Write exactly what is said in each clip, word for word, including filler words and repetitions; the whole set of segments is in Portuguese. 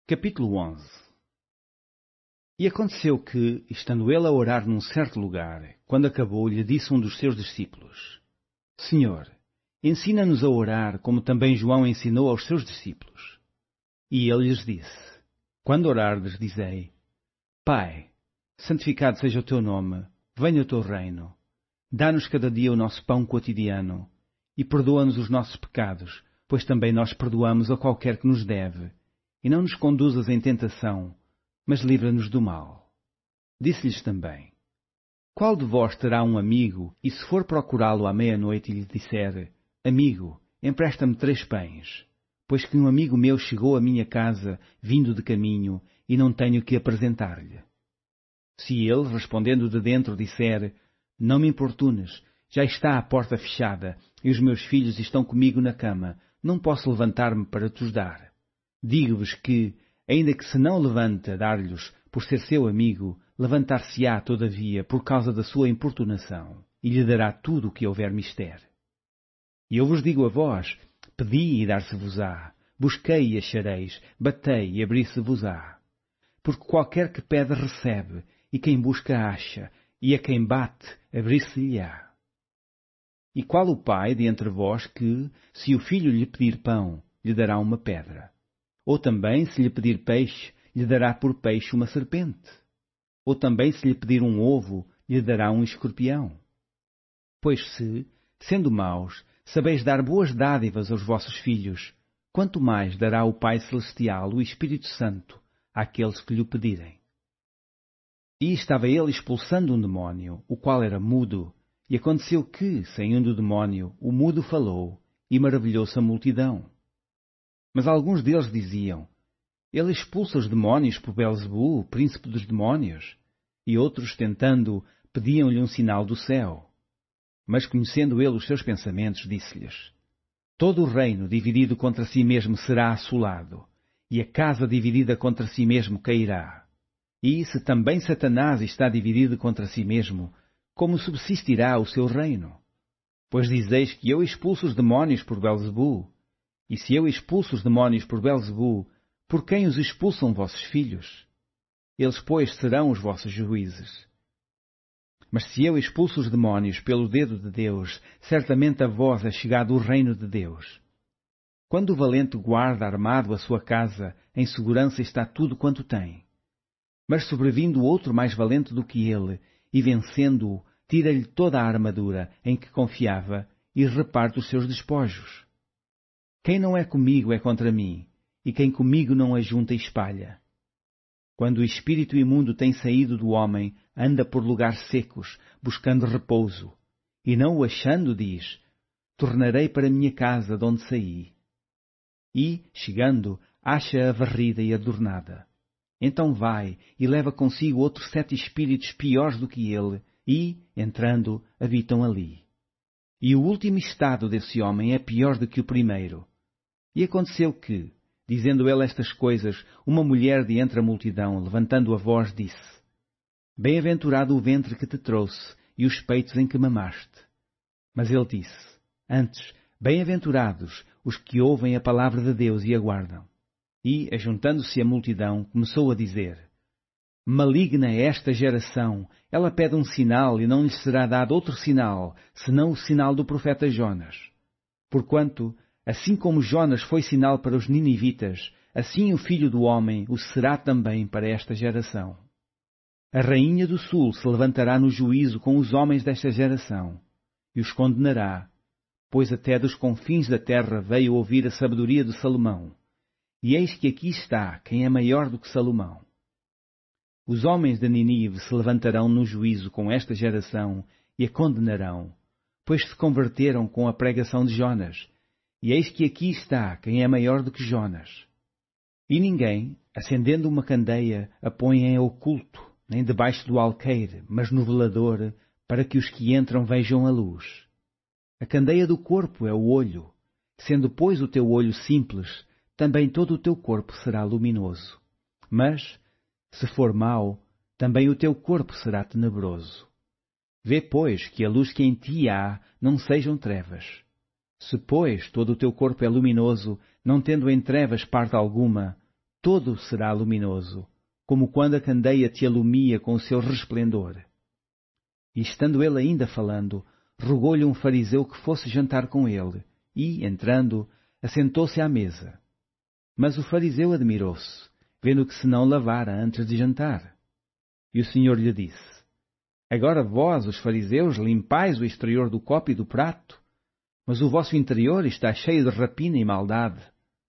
Capítulo onze. E aconteceu que, estando ele a orar num certo lugar, quando acabou, lhe disse um dos seus discípulos: Senhor, ensina-nos a orar, como também João ensinou aos seus discípulos. E ele lhes disse: Quando orardes, dizei: Pai, santificado seja o teu nome, venha o teu reino. Dá-nos cada dia o nosso pão quotidiano, e perdoa-nos os nossos pecados, pois também nós perdoamos a qualquer que nos deve. E não nos conduzas em tentação, mas livra-nos do mal. Disse-lhes também: Qual de vós terá um amigo, e se for procurá-lo à meia-noite e lhe disser: Amigo, empresta-me três pães, pois que um amigo meu chegou à minha casa, vindo de caminho, e não tenho que apresentar-lhe? Se ele, respondendo de dentro, disser: Não me importunes, já está a porta fechada, e os meus filhos estão comigo na cama, não posso levantar-me para te os dar. Digo-vos que, ainda que se não levante a dar-lhes por ser seu amigo, levantar-se-á, todavia, por causa da sua importunação, e lhe dará tudo o que houver mister. E eu vos digo a vós: pedi e dar-se-vos-á, busquei e achareis, batei e abrir-se-vos-á. Porque qualquer que pede recebe, e quem busca acha, e a quem bate abrir-se-lhe-á. E qual o pai de entre vós que, se o filho lhe pedir pão, lhe dará uma pedra? Ou também, se lhe pedir peixe, lhe dará por peixe uma serpente? Ou também, se lhe pedir um ovo, lhe dará um escorpião? Pois se, sendo maus, sabeis dar boas dádivas aos vossos filhos, quanto mais dará o Pai Celestial o Espírito Santo àqueles que lhe o pedirem. E estava ele expulsando um demónio, o qual era mudo, e aconteceu que, saindo o demónio, o mudo falou, e maravilhou-se a multidão. Mas alguns deles diziam: Ele expulsa os demónios por Belzebu, o príncipe dos demónios. E outros, tentando, pediam-lhe um sinal do céu. Mas conhecendo ele os seus pensamentos, disse-lhes: Todo o reino dividido contra si mesmo será assolado, e a casa dividida contra si mesmo cairá. E se também Satanás está dividido contra si mesmo, como subsistirá o seu reino? Pois dizeis que eu expulso os demónios por Belzebu. E se eu expulso os demónios por Belzebu, por quem os expulsam vossos filhos? Eles, pois, serão os vossos juízes. Mas se eu expulso os demónios pelo dedo de Deus, certamente a vós é chegado o reino de Deus. Quando o valente guarda armado a sua casa, em segurança está tudo quanto tem. Mas sobrevindo outro mais valente do que ele, e vencendo-o, tira-lhe toda a armadura em que confiava, e reparte os seus despojos. Quem não é comigo é contra mim, e quem comigo não ajunta e espalha. Quando o espírito imundo tem saído do homem, anda por lugares secos, buscando repouso, e não o achando, diz: Tornarei para minha casa de onde saí. E, chegando, acha-a varrida e adornada. Então vai e leva consigo outros sete espíritos piores do que ele, e, entrando, habitam ali. E o último estado desse homem é pior do que o primeiro. E aconteceu que, dizendo ele estas coisas, uma mulher de entre a multidão, levantando a voz, disse: Bem-aventurado o ventre que te trouxe e os peitos em que mamaste. Mas ele disse: Antes, bem-aventurados os que ouvem a palavra de Deus e aguardam. E, ajuntando-se a multidão, começou a dizer: Maligna é esta geração, ela pede um sinal e não lhe será dado outro sinal, senão o sinal do profeta Jonas. Porquanto, assim como Jonas foi sinal para os ninivitas, assim o Filho do Homem o será também para esta geração. A rainha do sul se levantará no juízo com os homens desta geração, e os condenará, pois até dos confins da terra veio ouvir a sabedoria de Salomão. E eis que aqui está quem é maior do que Salomão. Os homens de Ninive se levantarão no juízo com esta geração e a condenarão, pois se converteram com a pregação de Jonas. E eis que aqui está quem é maior do que Jonas. E ninguém, acendendo uma candeia, a põe em oculto, nem debaixo do alqueire, mas no velador, para que os que entram vejam a luz. A candeia do corpo é o olho. Sendo, pois, o teu olho simples, também todo o teu corpo será luminoso. Mas, se for mau, também o teu corpo será tenebroso. Vê, pois, que a luz que em ti há não sejam trevas. Se, pois, todo o teu corpo é luminoso, não tendo em trevas parte alguma, todo será luminoso, como quando a candeia te alumia com o seu resplendor. E estando ele ainda falando, rogou-lhe um fariseu que fosse jantar com ele, e, entrando, assentou-se à mesa. Mas o fariseu admirou-se, vendo que se não lavara antes de jantar. E o Senhor lhe disse: Agora vós, os fariseus, limpais o exterior do copo e do prato, mas o vosso interior está cheio de rapina e maldade.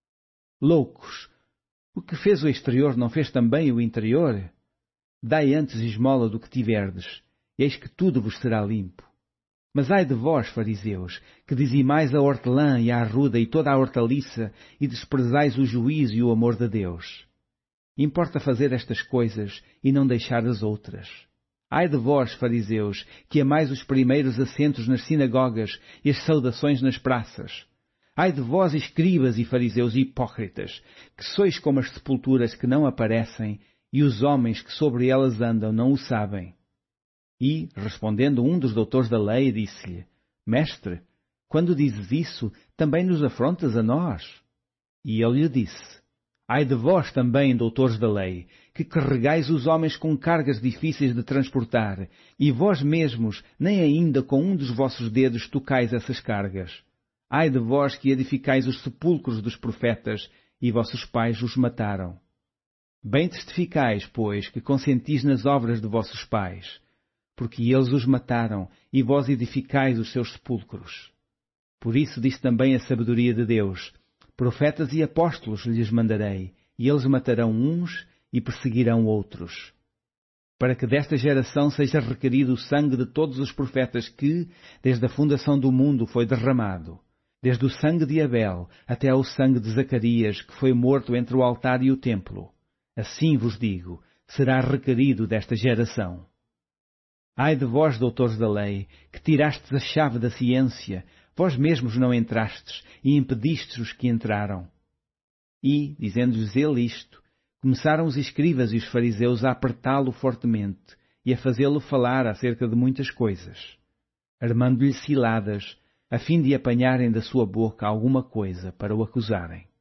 Loucos! O que fez o exterior não fez também o interior? Dai antes esmola do que tiverdes, e eis que tudo vos será limpo. Mas ai de vós, fariseus, que dizimais a hortelã e a arruda e toda a hortaliça, e desprezais o juízo e o amor de Deus. Importa fazer estas coisas e não deixar as outras. Ai de vós, fariseus, que amais os primeiros assentos nas sinagogas e as saudações nas praças. Ai de vós, escribas e fariseus hipócritas, que sois como as sepulturas que não aparecem, e os homens que sobre elas andam não o sabem. E, respondendo um dos doutores da lei, disse-lhe: Mestre, quando dizes isso, também nos afrontas a nós. E ele lhe disse: Ai de vós também, doutores da lei, que carregais os homens com cargas difíceis de transportar, e vós mesmos nem ainda com um dos vossos dedos tocais essas cargas. Ai de vós que edificais os sepulcros dos profetas, e vossos pais os mataram. Bem testificais, pois, que consentis nas obras de vossos pais, porque eles os mataram, e vós edificais os seus sepulcros. Por isso diz também a sabedoria de Deus: Profetas e apóstolos lhes mandarei, e eles matarão uns e perseguirão outros. Para que desta geração seja requerido o sangue de todos os profetas que, desde a fundação do mundo, foi derramado, desde o sangue de Abel até ao sangue de Zacarias, que foi morto entre o altar e o templo. Assim vos digo, será requerido desta geração. Ai de vós, doutores da lei, que tirastes a chave da ciência, vós mesmos não entrastes, e impedistes os que entraram. E, dizendo-lhes ele isto, começaram os escribas e os fariseus a apertá-lo fortemente, e a fazê-lo falar acerca de muitas coisas, armando-lhe ciladas, a fim de apanharem da sua boca alguma coisa para o acusarem.